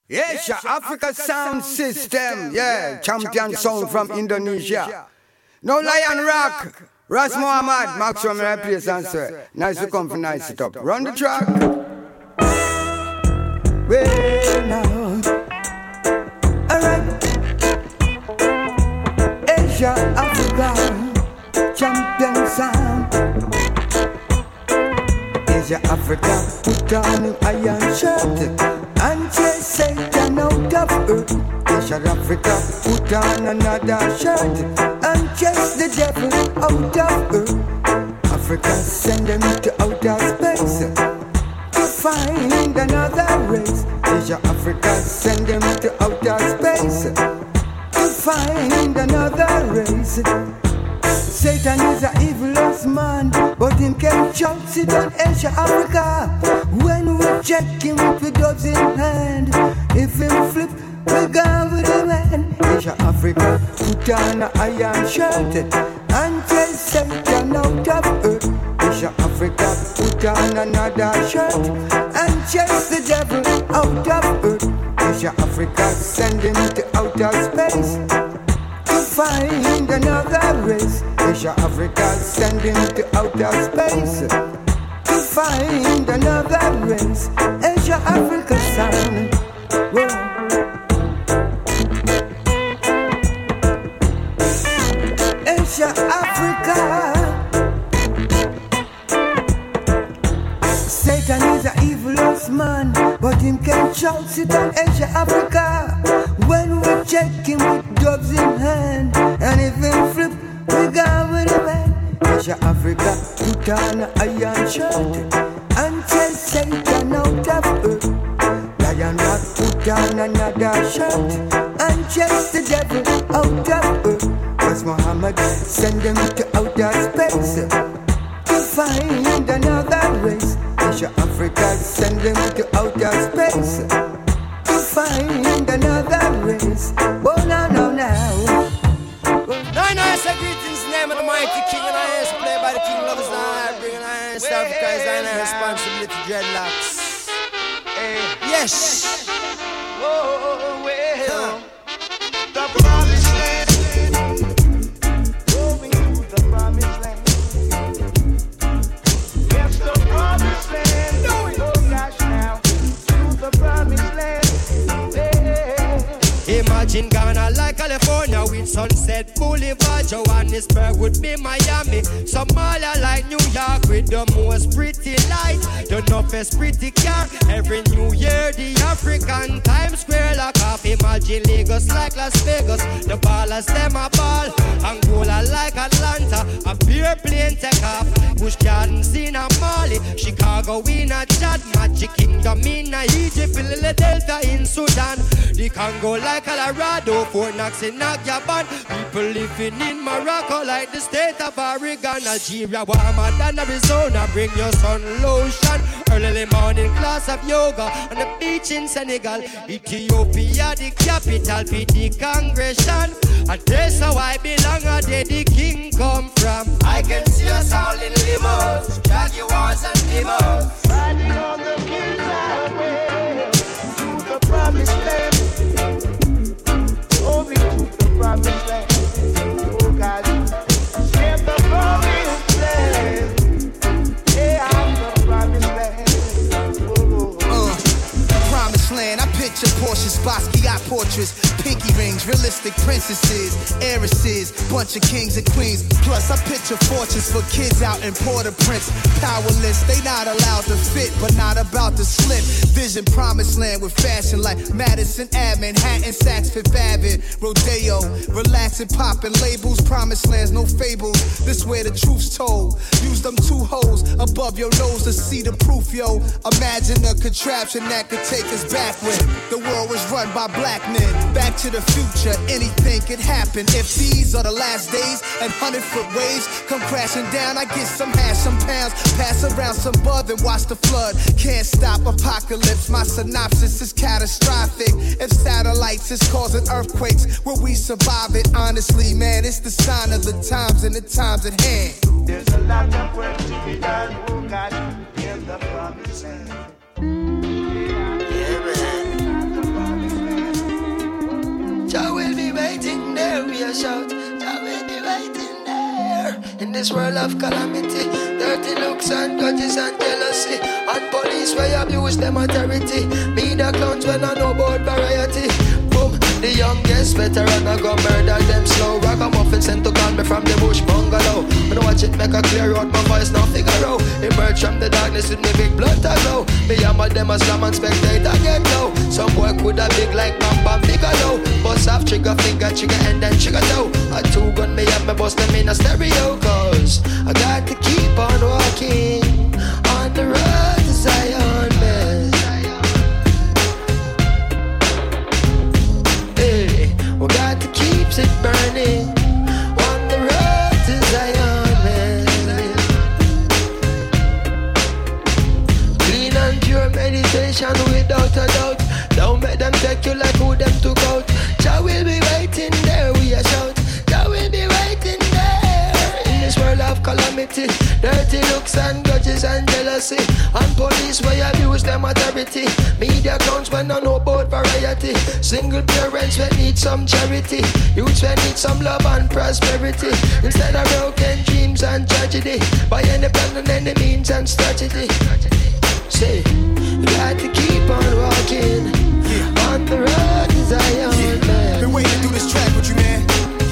Asia, Africa Sound System. Yeah, champion sound from Indonesia. No Lion Rock. Ras Muhammad, Maxwell, my place and sir. Nice to come for nice it up. Run the track. Well now. Alright. Asia, Africa, champion sound. Asia, Africa, put on an iron shirt and chase Satan out of earth. Asia, Africa, put on another shirt and chase the devil out of earth. Africa, send them to outer space to find another race. Asia, Africa, send them to outer space to find another race. Satan is an evilest man, but him can jump sit on Asia, Africa. When we check him with the doves in hand, if him flip, we go with the man. Asia, Africa, put on an iron shirt and chase Satan out of earth. Asia, Africa, put on another shirt and chase the devil out of earth. Asia, Africa, send him to outer space to find another race. Asia, Africa, send him to outer space to find another race. Asia, Africa, sound. Whoa. Asia, Africa. Satan is an evilest man, but him can shout sit on Asia, Africa. When we check him with doves in hand, and if him flip, we go with the man. Asia, Africa, put on an iron shirt and chase Satan out of earth. Lion Rock, put on another shirt and chase the devil out of earth. Cause Muhammad send them to outer space to find another race. Asia, Africa, send them to outer space to find another race. Oh, no, no, now. Now, I say greetings in the name of the mighty king, and I answer play by the king lovers. Now I bring an iron South Africa is our responsibility, dreadlocks. Yes. Oh, well, the promised land, going to the promised land. Yes, the promised land, oh gosh now, to the promised land. Imagine Ghana like California with Sunset Boulevard. Johannesburg would be Miami. Somalia like New York with the most pretty light. The toughest pretty car. Every New Year the African Times Square lock off. Imagine Lagos like Las Vegas. The ballers them a ball. Angola like Atlanta. A pure plane take off. Bush Gardens in a Mali. Chicago in a Chad. Magic Kingdom in a Egypt. Philadelphia in Sudan. The Congo like Colorado, Fort Knox in Nagyaban. People living in Morocco like the state of Oregon. Algeria warmer than Arizona. Bring your sun lotion. Early morning class of yoga on the beach in Senegal. Ethiopia the capital, the congregation. And that's how I belong, and there the king come from. I can see us all in limos, Jaguars and limos, Riding on the hills highway to the promised land. Over to the promised land. Oh God, yeah, the promised land. Yeah, I'm the promised land. Oh. Promised land, I picture Porsche spots, yacht portraits, pinky rings, realistic princesses, heiresses, bunch of kings and queens. Plus, I picture fortunes for kids out in Port-au-Prince. Powerless, they not allowed to fit, but not about to slip. Vision promised land with fashion like Madison Ave, Manhattan, Saks Fifth Avenue, Rodeo, relaxing, popping labels. Promised lands, no fables. This where the truth's told. Use them two holes above your nose to see the proof, yo. Imagine a contraption that could take us backward. The world was run by black men. Back to the future, anything could happen. If these are the last days and 100-foot waves come crashing down, I get some hash, some pounds, pass around some bud and watch the flood. Can't stop apocalypse, my synopsis is catastrophic. If satellites is causing earthquakes, will we survive it? Honestly, man, it's the sign of the times and the times at hand. There's a lot of work to be done, oh God, in the promised land. Yeah, man. this world of calamity. Dirty looks and grudges and jealousy, and police where abuse them authority. Media clowns when I know about variety. Boom, the youngest veteran I go murder them slow. Ragamuffin sent to call me from the bush bungalow. When I watch it make a clear out, my voice now figure out. Emerge from the darkness with me big blood to glow. Me hammer them as slam and spectator get low. Some boy coulda big like Bam Bam Bigelow. Bust off trigger finger, trigger and then trigger toe. A two gun me have me bust them in a stereo. Cause I got to keep on walking on the road to Zion, man. Hey, we got to keep it burning on the road to Zion, man. Clean and pure meditation without a doubt. Don't make them take you like who them took out. Jah will be waiting there, we a shout. Jah will be waiting there in this world of calamity. Dirty looks and grudges and jealousy, and police where abuse them authority. Media clowns when I know about variety. Single parents when need some charity. Youths when need some love and prosperity. Instead of broken dreams and tragedy, by any plan and any means and strategy. Say, you got to keep on walking on the road to Zion, man. Been waiting to do this track with you, man.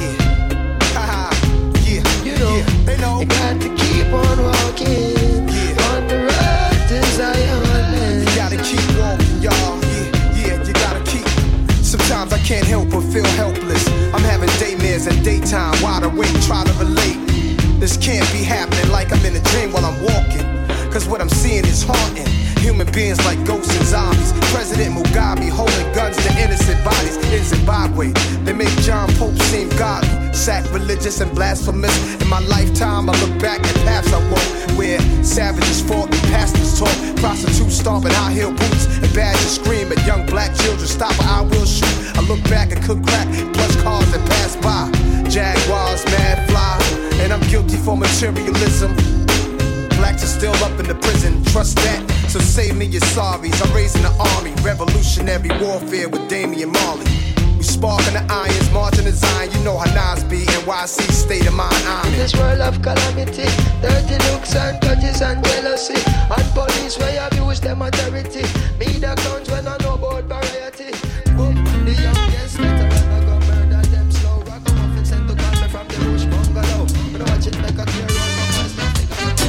You know, they know. You got to keep on walking on the road to Zion, man. You gotta keep walking, y'all. You gotta keep. Sometimes I can't help but feel helpless. I'm having daymares and daytime, wide awake, try to relate. This can't be happening like I'm in a dream while I'm walking. Cause what I'm seeing is haunting. Human beings like ghosts and zombies. President Mugabe holding guns to innocent bodies in Zimbabwe. They make John Pope seem godly, sacrilegious and blasphemous. In my lifetime, I look back at paths I walked, where savages fought and pastors taught. Prostitutes stomping high-heel boots and badgers scream at young black children. Stop or I will shoot. I look back and cook crack, plush cars that pass by. Jaguars, mad fly, and I'm guilty for materialism. Blacks are still up in the prison, trust that. So save me your sorries. I'm raising the army, revolutionary warfare with Damian Marley. We sparking the irons, marching the Zion. You know how Nas be, NYC state of mind. I'm in this world of calamity. Dirty looks and grudges and jealousy, and police where abuse them authority. Media clowns when I know about variety. Boom, the youngest veteran I go murder them slow. Ragamuffin sent to call me from the bush bungalow. When I watch it make a clear road, my voice not figure out.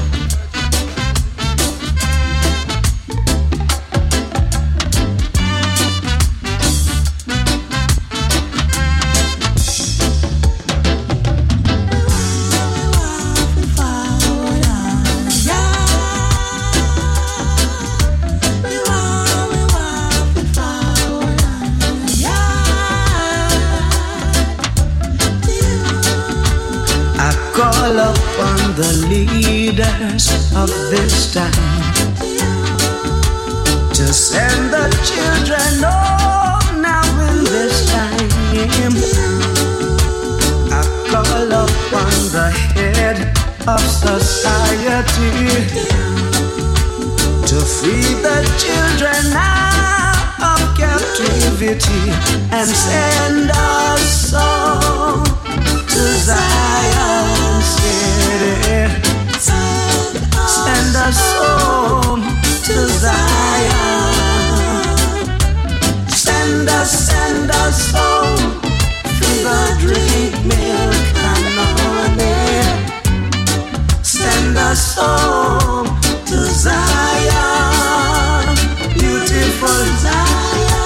Call upon the leaders of this time to send the children home now in this time. I call upon the head of society to free the children out of captivity and send us home to Zion City. Send us home to Zion. Send us home to the drink milk and honey. Send us home to Zion, beautiful Zion.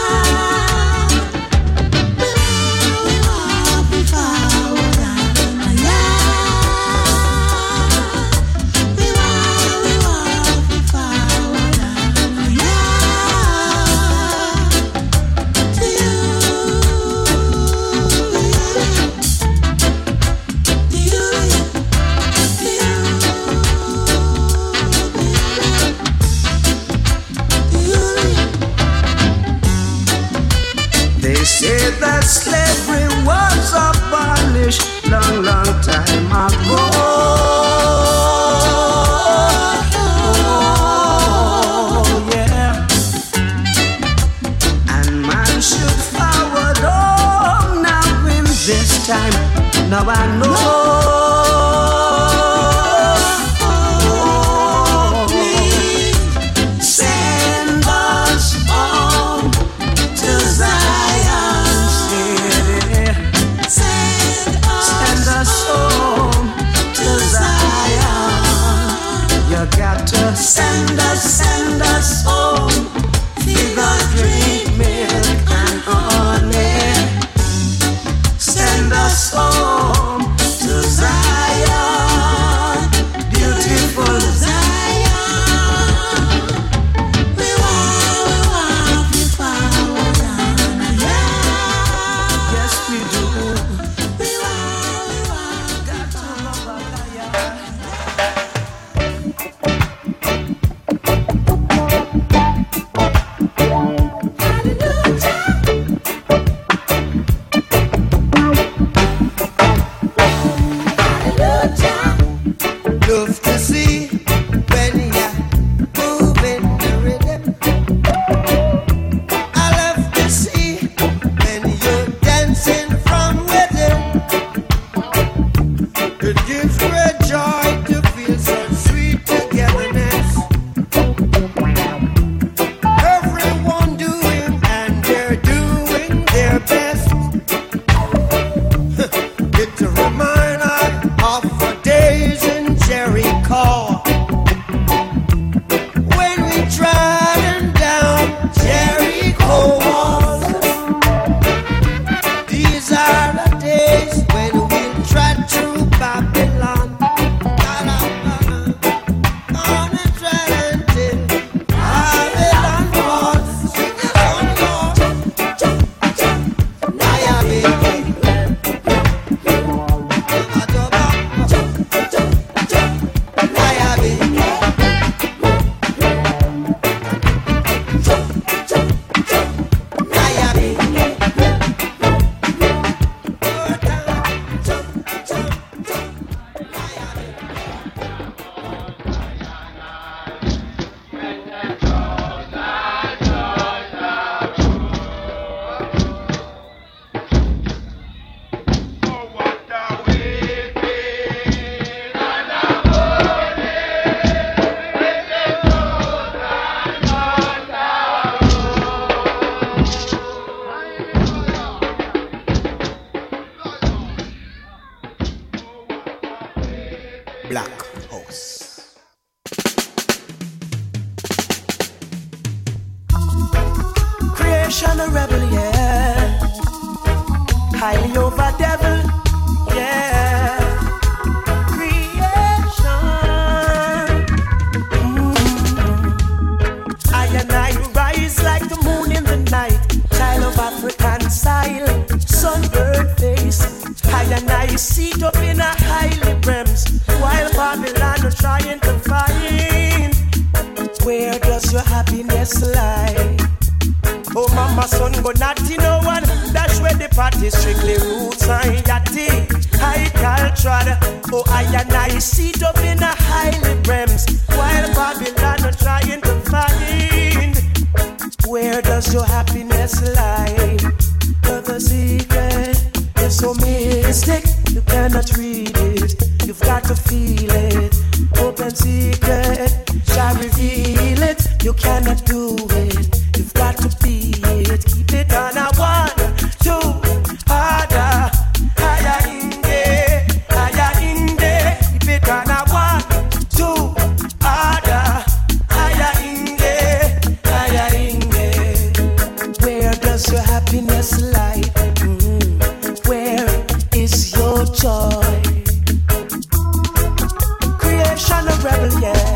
That slavery was abolished long, long time ago. Oh, yeah. And man should forward home now in this time. Now I know Black House. Creation a rebel, yeah. Highly over devil, yeah. Creation. I and I rise like the moon in the night. Child of African style, sunburned face. I and I sit up in a highly brems, while Babylon are trying to find. Where does your happiness lie? Oh, mama, son, go naughty, no one. That's where the party strictly roots and yachty. High culture. Oh, I and I sit up in a highly brems, while Babylon are trying to find. Where does your happiness lie? But the secret is so mystic, you cannot read it. You've got to feel it. Open secret shall reveal it. You cannot do it. You've got to be it. Keep it on a 1, 2, harder, higher in there, higher in there. Keep it on a 1, 2, harder, higher in there, higher in there. Where does your happiness lie? Where is your joy? Creation of rebel, yeah.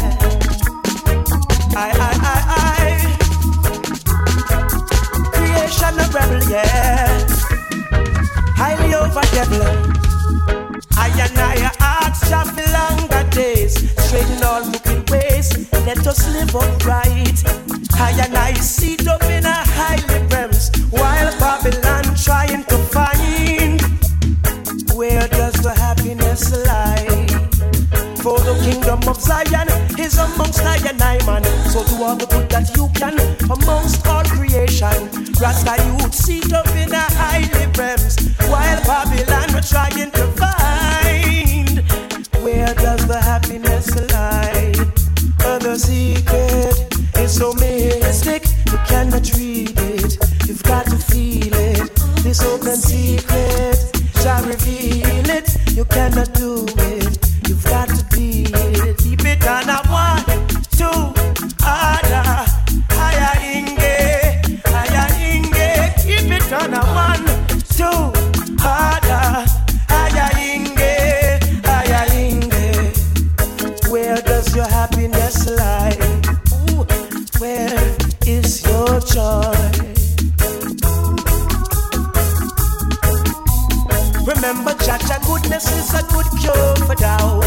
Creation of rebel, yeah. Highly over devil. I and I ask Jah for longer days, straighten all crooked ways. Let us live upright. I and I sit up in a highly brems, while Babylon trying to find. Where does the happiness lie? For the kingdom of Zion is amongst I and I, man. So do all the good that you can amongst all creation. Rasta youth sit up in a highly brems, while Babylon are trying to find. Where does the happiness lie? The secret is so mystic, you cannot read it. You've got to feel it. This open secret shall reveal it. You cannot do it. You've got to be it. Keep it on a 1, 2, harder, higher inge, higher inge. Keep it on a 1, 2, harder, higher inge, higher inge. Where does your happiness lie? Ooh, where is your joy? Remember, Jaja, goodness is a good cure for doubt.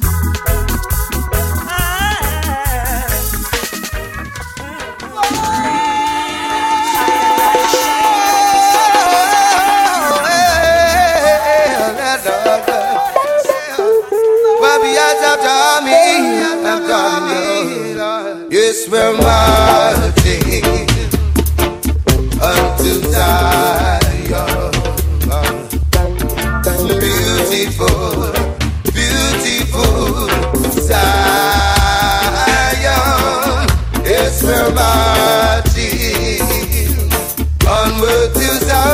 Yes, we're marching unto Zion. Beautiful, beautiful Zion. Yes, we're marching onward to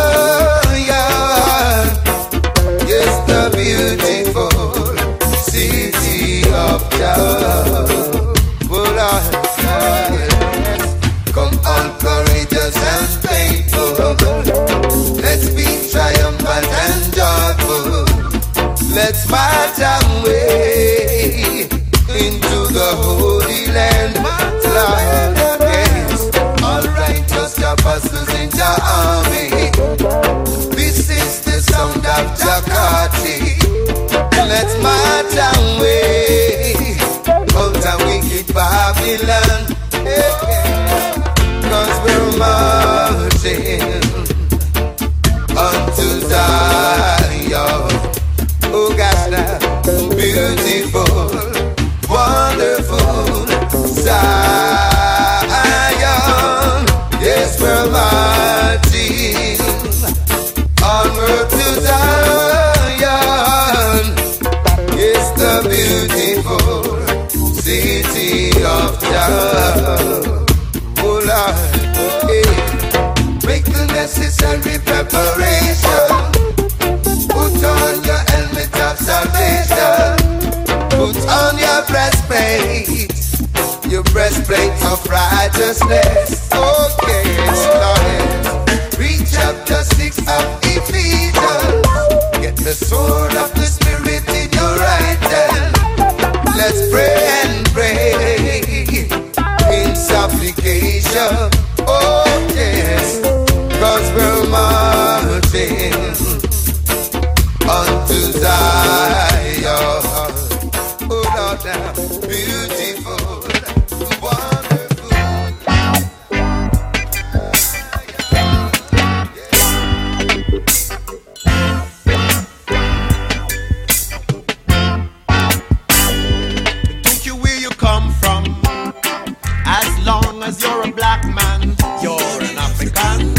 Zion. Yes, the beautiful city of Jah. Come on, courageous and faithful. Let's be triumphant and joyful. Let's march our way into the Holy Land. Lord, yes, all righteous apostles in the army. This is the sound of Jakati. Let's march our way out of wicked Babylon. Cause we're marching unto Zion. Oh gosh, now, beautiful, wonderful Zion. Yes, we're marching onward to Zion. Yes, the beautiful city of Jah. Oh Lord, hey. Make the necessary preparation. Put on your helmet of salvation. Put on righteousness. Oh yes, Lord. Reach up the sticks of Ephesians. Get the sword of the Spirit in your right hand. Let's pray and pray in supplication. Oh yes, 'cause we're marching unto Zion. Oh Lord, now beautiful, wonderful. Don't you where you come from? As long as you're a black man, you're an African.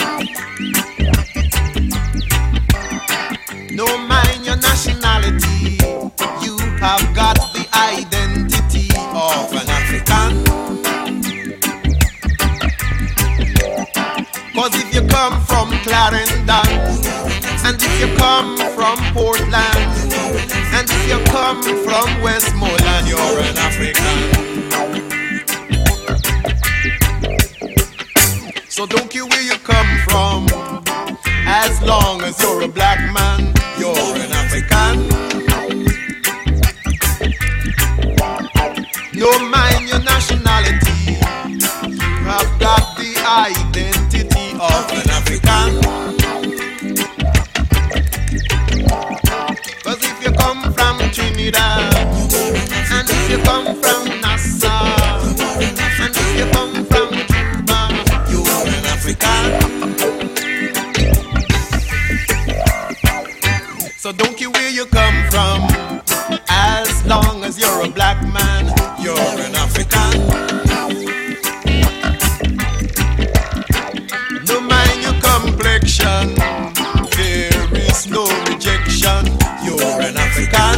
No mind your nationality, you have got the identity of an African. 'Cause if you come from Clarendon, and if you come from Portland, and if you come from Westmoreland, you're an African. So don't care where you come from, as long as you're a black man, you're an African. No mind your nationality, you have got the identity of an African. 'Cause if you come from Trinidad, and if you come from Nassau, and if you come from Cuba, you're an African. So don't care where you come from, as long as you're a black man, you're an African. No mind your complexion, there is no rejection, you're an African.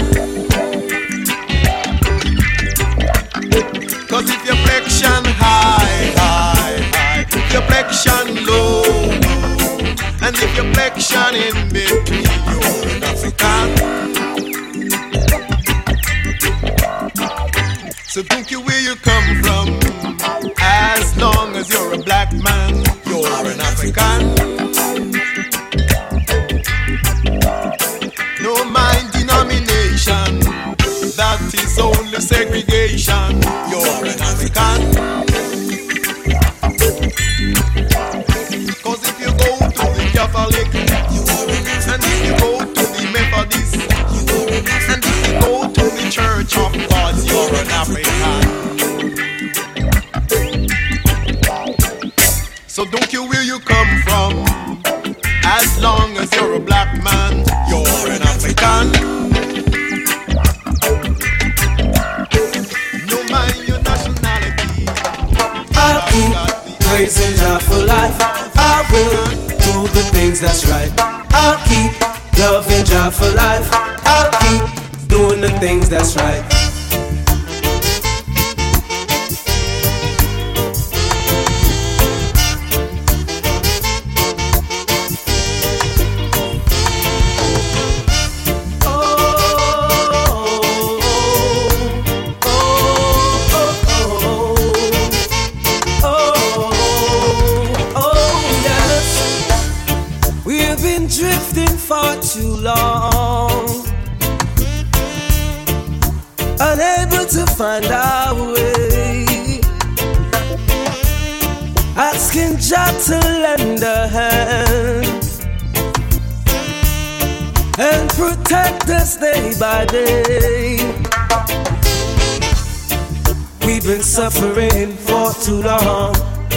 'Cause if your flexion high, high, high, if your flexion low, low, and if your flexion in between, you're an African. So don't care where you come from, as long as you're a black man, you're an African. No mind denomination, that is only segregation, you're an African. 'Cause if you go to the Catholic, and if you go to the Methodist, and if you go to the Church of God, you're an African. So don't care where you come from, as long as you're a black man, you're an African. No mind your nationality, I'll keep praising God for life. I will do the things that's right. I'll keep loving God for life. I'll keep doing the things that's right. Drifting for too long, unable to find our way, asking Jah to lend a hand and protect us day by day. We've been suffering for too long.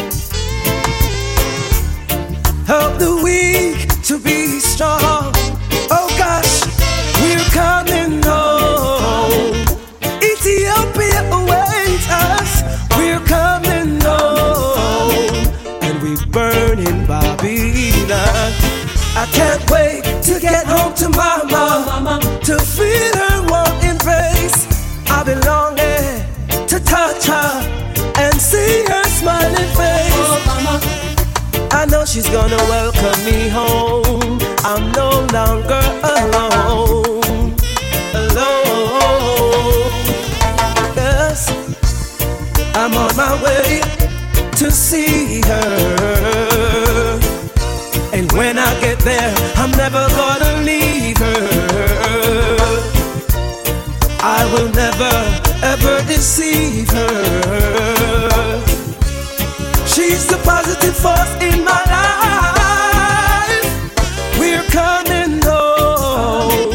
Help the weak to be strong. Oh gosh, we're coming home. Ethiopia awaits us. We're coming home, and we're burning Babylon. I can't wait to get home to mama, to feel her warm embrace. I've been longing to touch her and see her smiling face. Oh, mama. I know she's gonna welcome me home. I'm no longer alone. Yes, I'm on my way. to see her. And when I get there, I'm never gonna leave her. I will never, ever deceive her. She's the positive force in my life. We're coming home.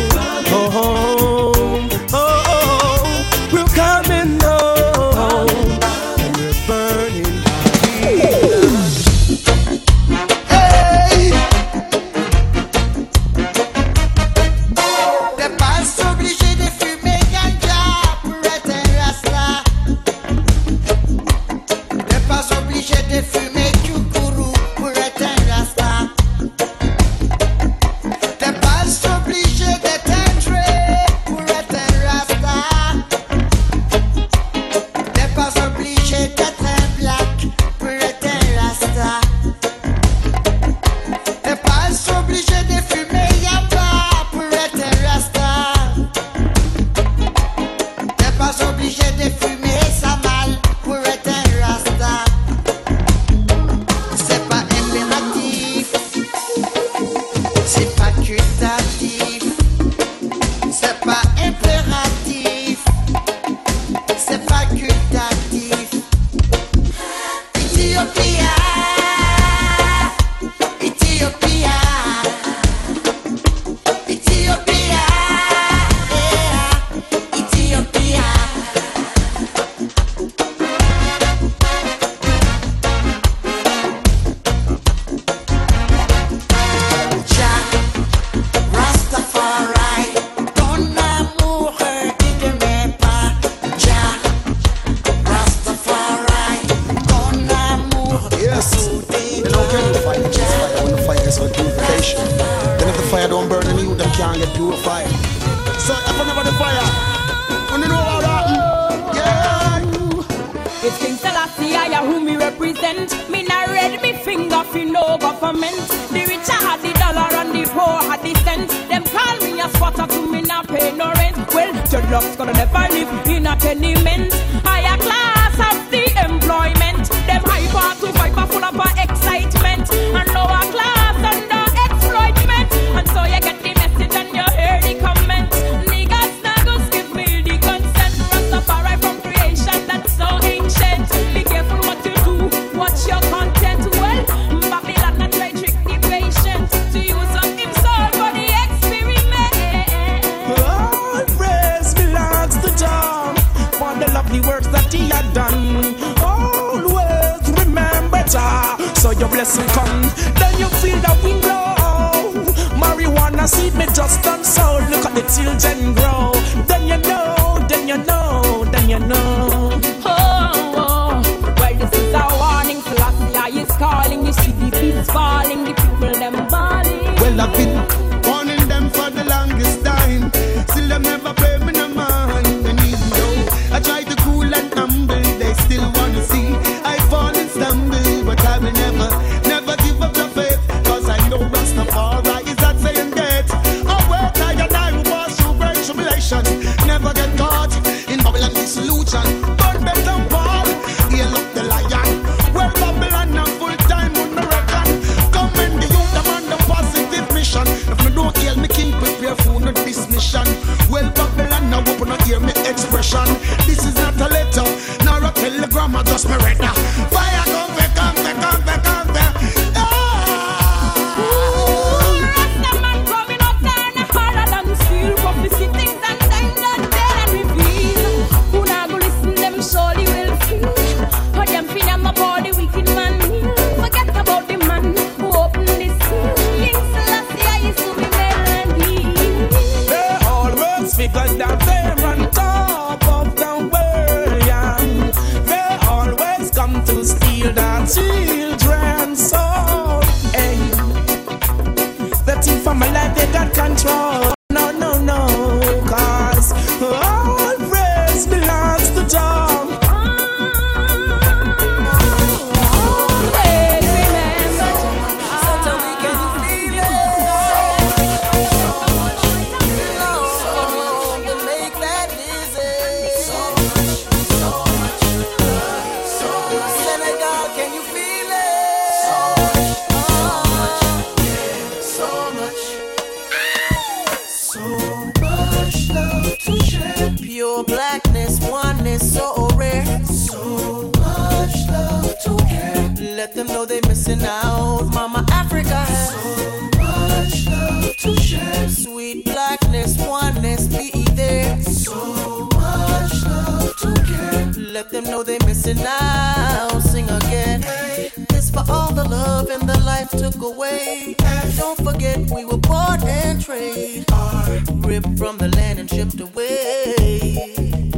We're coming home. We're burning. Hey! T'es pas obligé de fumer ganja pour être un rasta. T'es pas obligé de fumer choukourou pour être un rasta. T'es pas obligé d'être un trait pour être un rasta. T'es pas obligé d'être un black pour être un rasta. T'es pas obligé de fumer yaba pour être un rasta. T'es pas obligé de fumer samal pour être un rasta. C'est pas impératif, c'est facultatif. C'est pas impératif, c'est facultatif. Ethiopia, Ethiopia, Ethiopia, yeah, Ethiopia. Jah, Rastafari, ton amour ne demeure pas. Jah, Rastafari, ton amour Yes. You know, can you fight this fire? When the fire is with purification. Then if the fire don't burn in you, them can't get purified. So if I never the fire, when you know what happened, yeah. It's King Selassie, I who me represent. Me not read me finger for no government. The rich had the dollar and the poor had the cent. Them call me a squatter to me not pay no rent. Well, dreadlocks gonna never live in a tenement. Higher class of the employment. Them hyper to viper full of excitement. And lower class under exploitment. And so you get the message and you hear the comment. Niggas snuggles give me the consent. Rastafari from creation that's so ancient. Be careful what you do, watch your content. Well, Babylon not try trick the patient to use up him soul for the experiment. All praise belongs to Jah for the lovely works that He had done. Always remember Jah, so your blessing come. Then you feel the wind blow. Marijuana seed me just done so. Look at the children grow. Then you know, then you know, then you know. Oh, well, this is a warning. Selassie is calling. You see the beats falling, the people them balling. Well, I've been warning them for the longest time. Still, them never pay me no mind. And even though I try to cool and humble, they still wanna see I fall and stumble. But I will never give up the faith. Cause I know Rastafari is not saying that. Oh, well, I and I will pass through great tribulation. Never get caught in Babylon dissolution. Burn them down, Paul. Heal up the lion. Well, Babylon a full time on the reckon. Come in the youth, I'm on the positive mission. If me don't heal me king, prepare for no dismission. Well, Babylon now open up hear me expression. This is not a letter, nor a telegram, I just me read now. Fire come back, come back, come back, come back. Rastaman coming up there and harder than steel. Prophecy things and time that tell and reveal. Who not go listen them surely will feel. For them feel them about the wicked man. Forget about the man who opened the seal. King Selassie I used to be melody. They always figure that they're on top of the world, yeah. They always come to steal the children's soul. Hey, the thief of my life, they got control. No, no, no, cause all praise belongs to Jah. Always remember such a wicked Make that easy. Senegal, can you missing out. Mama Africa has so much love to share. Sweet blackness, oneness, be there. So much love to care. Let them know they're missing out. Sing again. This for all the love and the life took away. Don't forget we were bought and traded, ripped from the land and shipped away.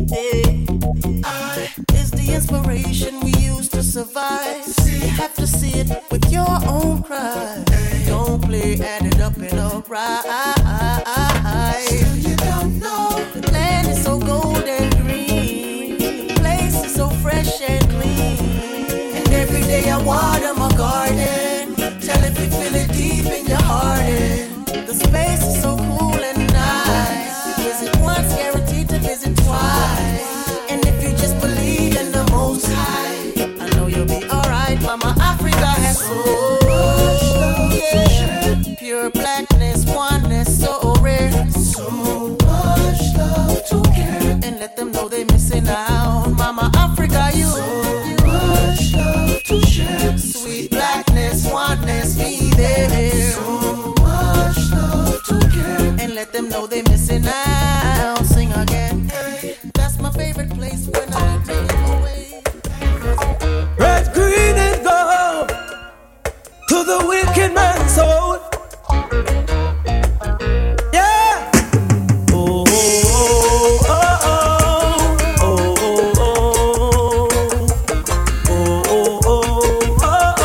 I is the inspiration we use to survive. You have to see it with your own cry. Don't play, add it up and alright. Still you don't know. The land is so gold and green. The place is so fresh and clean. And every day I water my garden. Tell if you feel it deep in your heart. And the space is so cool and nice. Visit once, guaranteed to visit twice. And if you just believe in the Most High, I know you'll be alright. Mama Africa has so much love, yeah. Pure blackness, oneness, so rare. So much love to care. And let them know they're missing out. Mama Africa, you so much love to share. Sweet blackness, oneness, be there. So much love to care. And let them know they're missing out. Sing again. That's my favorite place when I take it away. Red, green, and gold to the wicked man's soul. Yeah. Oh, oh, oh, oh, oh, oh, oh, oh, oh,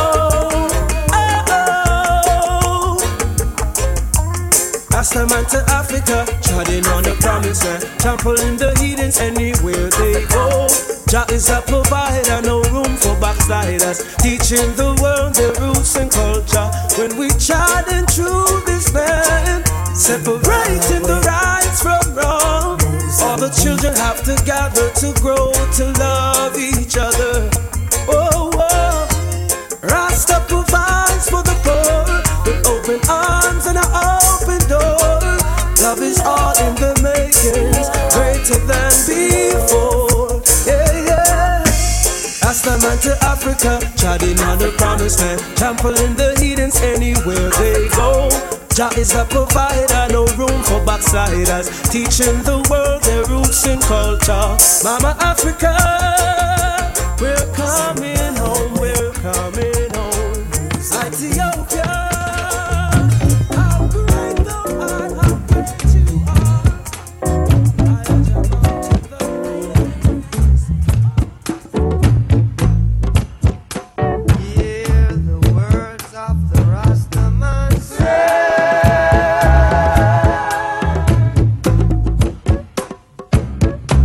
oh, oh. Rasta man to Africa, treading on the promised land, trampling the heathens anywhere they go. Jah is a provider, no room for backsliders, teaching the world their roots and culture. When we charting through this land, separating the rights from wrong, all the children have to gather to grow, to love each other. Oh, oh. Rasta provides for the poor with open arms and an open door. Love is all in the makings, greater than before. Yeah, yeah. Rasta man to Africa, treading on the promised land, trampling the heathens anywhere they go. Jah is a provider, no room for backsliders, teaching the world their roots and culture. Mama Africa, we're coming home, we're coming home. Ethiopia.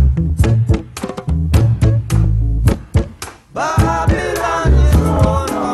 Babylon is on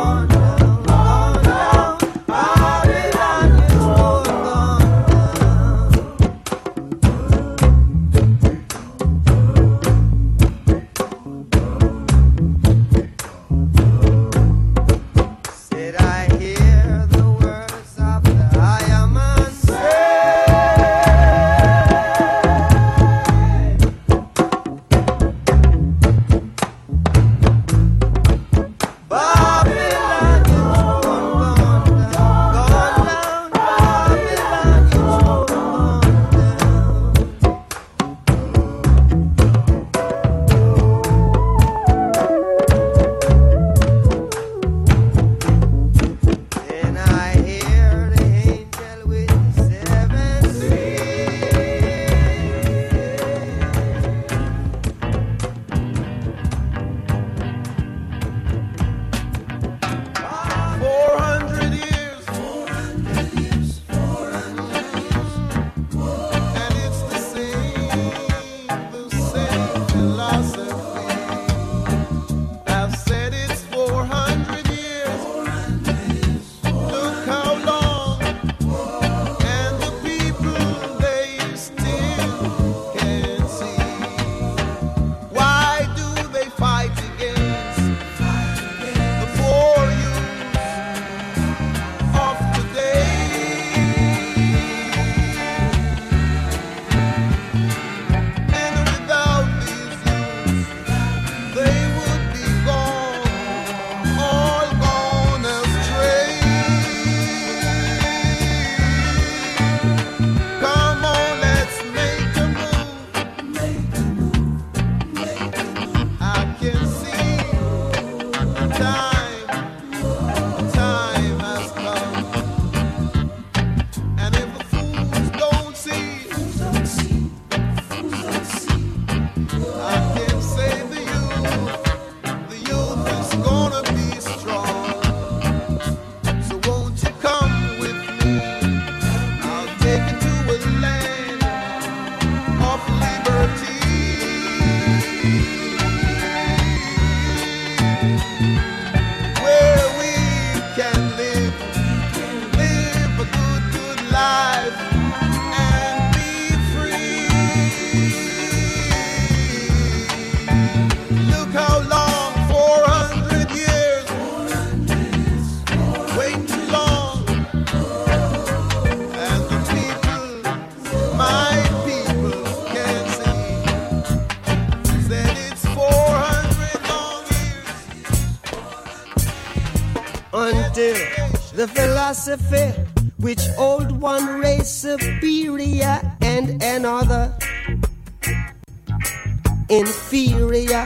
philosophy which hold one race superior and another inferior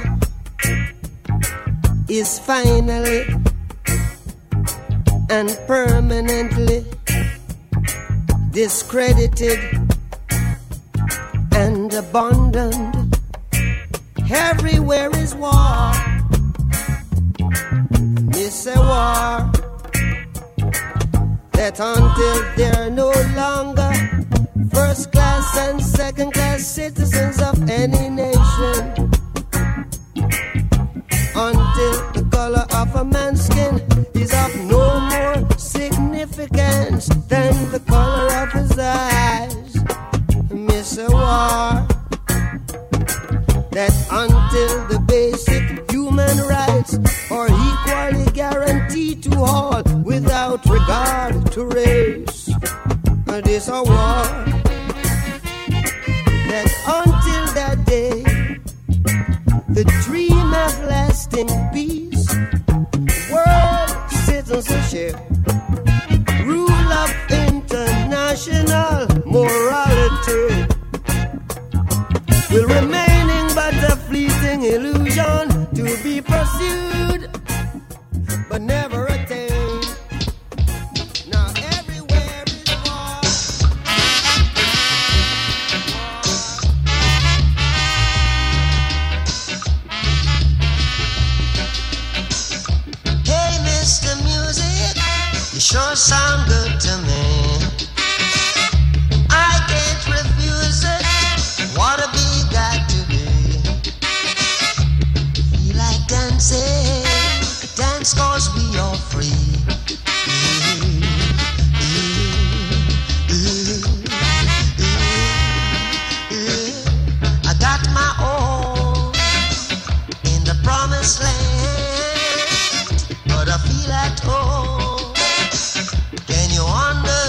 is finally and permanently discredited and abandoned. Everywhere is war. It's a war that until they're no longer first class and second class citizens of any nation, until the color of a man's skin is of no more significance than the color of his eyes. Miss a war that until the basic human rights are equally guaranteed to all without regard to race. This a war that until that day, the dream of lasting peace, world citizenship, rule of international morality will remaining but a fleeting illusion to be pursued but never attained. Now everywhere is war. Hey, Mr. Music, you sure sound good to me. I can't refuse it. What a big got to be. Feel like dancing, dance cause we are free. I got my own in the promised land, but I feel at home. Can you understand?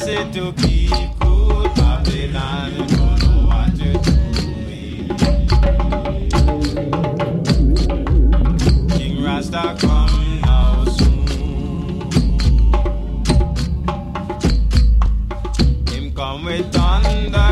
say to keep cool, Babylon, you don't know what you're doing. King Rasta come now soon. Him come with thunder